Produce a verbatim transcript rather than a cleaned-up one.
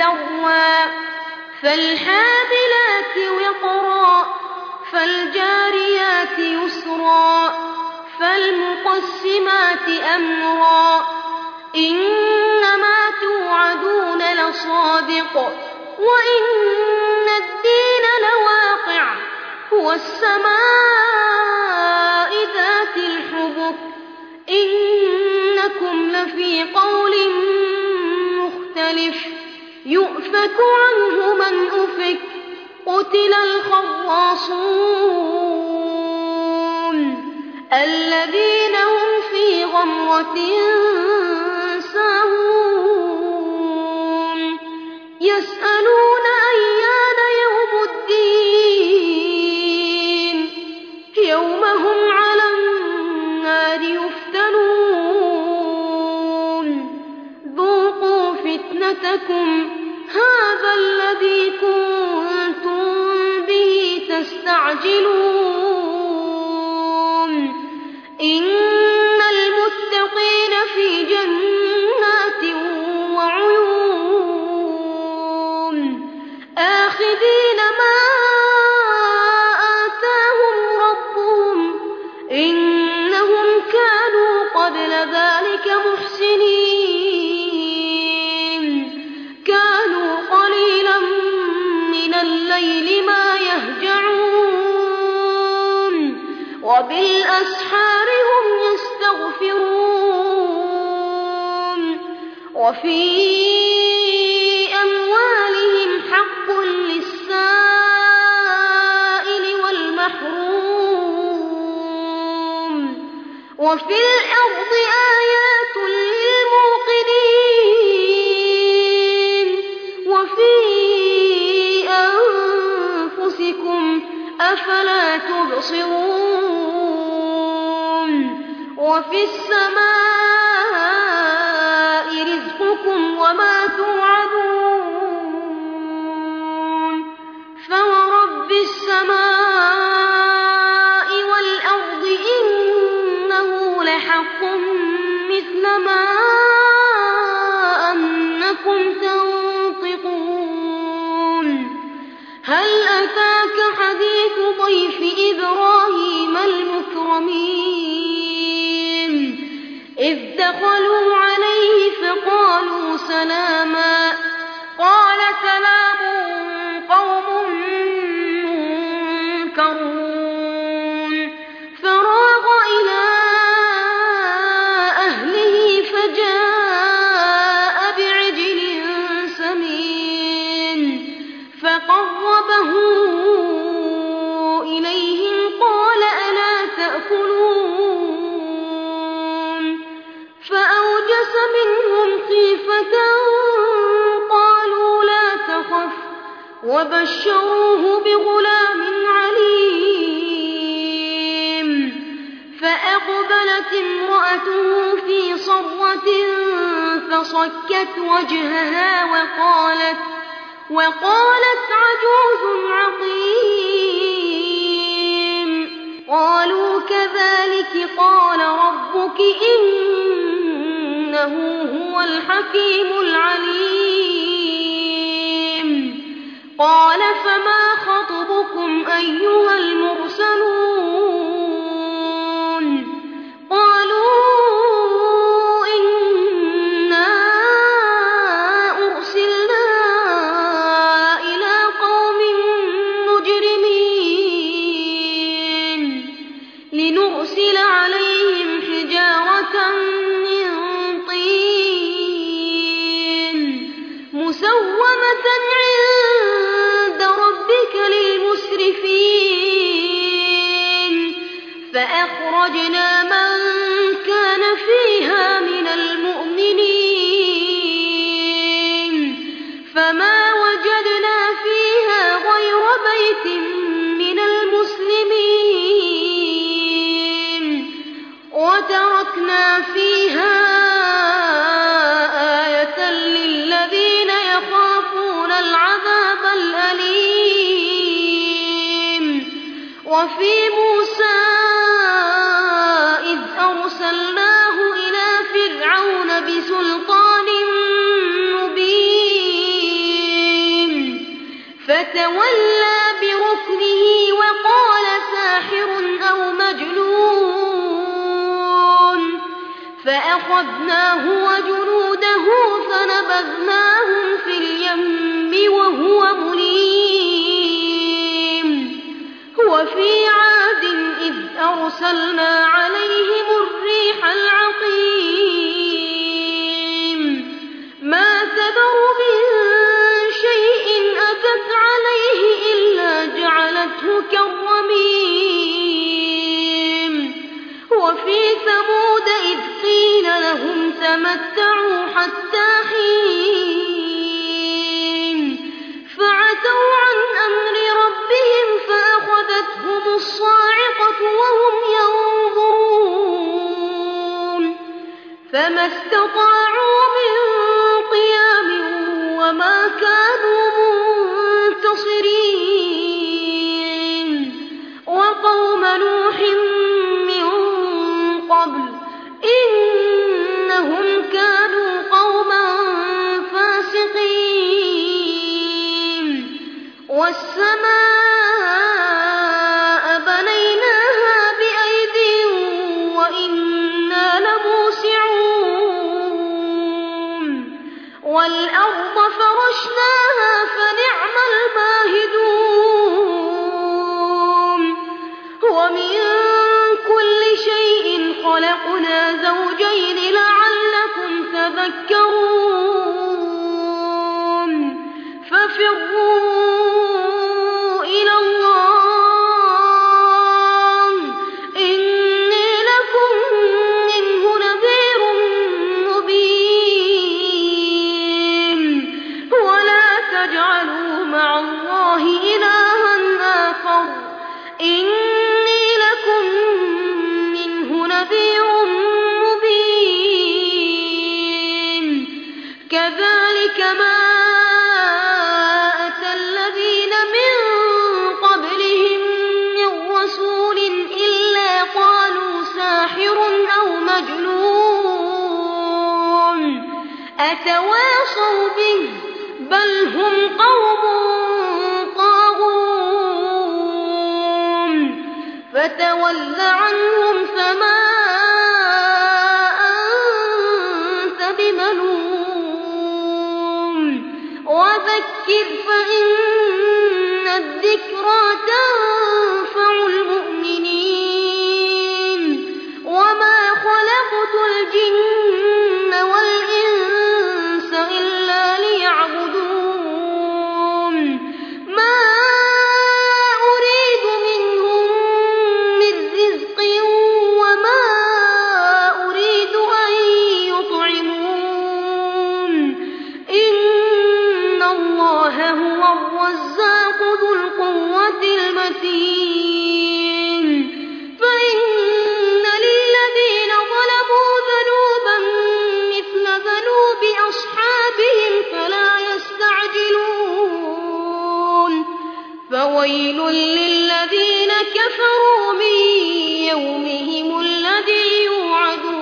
ذروا فالحاملات وقرا فالجاريات يسرا فالمقسمات أمرا إنما توعدون لصادق وإن الدين لواقع هو السماء ذات الحبك إنكم لفي قول مختلف يؤفك عنه من أفك قتل الخراصون الذين هم في غمرة ساهون يسألون أيان يوم الدين يوم هم على النار يفتنون ذوقوا فتنتكم هذا الذي كنتم به تستعجلون إن المتقين في جنات وعيون آخذين ما آتاهم ربهم إنهم كانوا قبل ذلك محسنين كانوا قليلا من الليل ما يهجعون وبالأسحار هم يستغفرون وفي أموالهم حق للسائل والمحروم وفي الأرض آيات للموقنين وفي أنفسكم أفلا تبصرون وفي السماء رزقكم وما توعدون فورب السماء والأرض إنه لحق مثل ما أنكم تنطقون هل أتاك حديث ضيف إبراهيم المكرمين إذ دخلوا عليه فقالوا سلاما قال سلام قوم منكرون فراغ إلى أهله فجاء بعجل سمين فقربه إليهم قال ألا تأكلون فأوجس منهم خيفة قالوا لا تخف وبشروه بغلام عليم فأقبلت امرأته في صرة فصكت وجهها وقالت وقالت عجوز عقيم قالوا كذلك قال ربك إنه هو الحكيم العليم قال فما خطبكم أيها المرسلون قالوا إنا أرسلنا إلى قوم مجرمين لنرسل عليهم حجارة من طين مسومة عند ربك للمسرفين فأخرجنا من كان فيها من المؤمنين فما وجدنا فيها غير بيت من المسلمين وتركنا فيها آية للذين يخافون العذاب الأليم وفي موسى إذ أرسلناه إلى فرعون بسلطان مبين فتولى بركنه وقال ساحر أو مجنون فأخذناه وجنوده فنبذناهم في اليم وهو مليم وفي عاد إذ أرسلنا عليهم الريح العقيم ما تذر من شيء أتت عليه إلا جعلته كالرميم وفي ثمود إذ قيل لهم تمتعوا حتى حين فعتوا عن أمر ربهم فأخذتهم الصاعقة وهم ينظرون فما استطاعوا من قيام وما كانوا منتصرين وقوم نوح من قبل إنهم كانوا قوما فاسقين والسماء بنيناها بأيد وإنا لموسعون والأرض فرشناها فنعم الماهدون ومن كل شيء خلقنا زوجين لعلكم تذكرون ففروا إلى الله إني لكم منه نذير مبين ولا تجعلوا مع الله إلها آخر إني لكم منه نذير مبين كذلك ما أتى الذين من قبلهم من رسول إلا قالوا ساحر أو مجنون أتواصوا به بل هم قوم طاغون فتول عنهم فما أنت بملوم وذكر فإن الذكرى تنفع المؤمنين وما خلقت الجن والإنس إلا ليعبدون ما أريد منهم من رزق وما أريد أن يطعمون إن الله هو الرزاق ذو القوة المتين فإن للذين ظلموا ذنوبا مثل ذنوب أصحابهم فلا يستعجلون فويل للذين كفروا من يومهم الذي يوعدون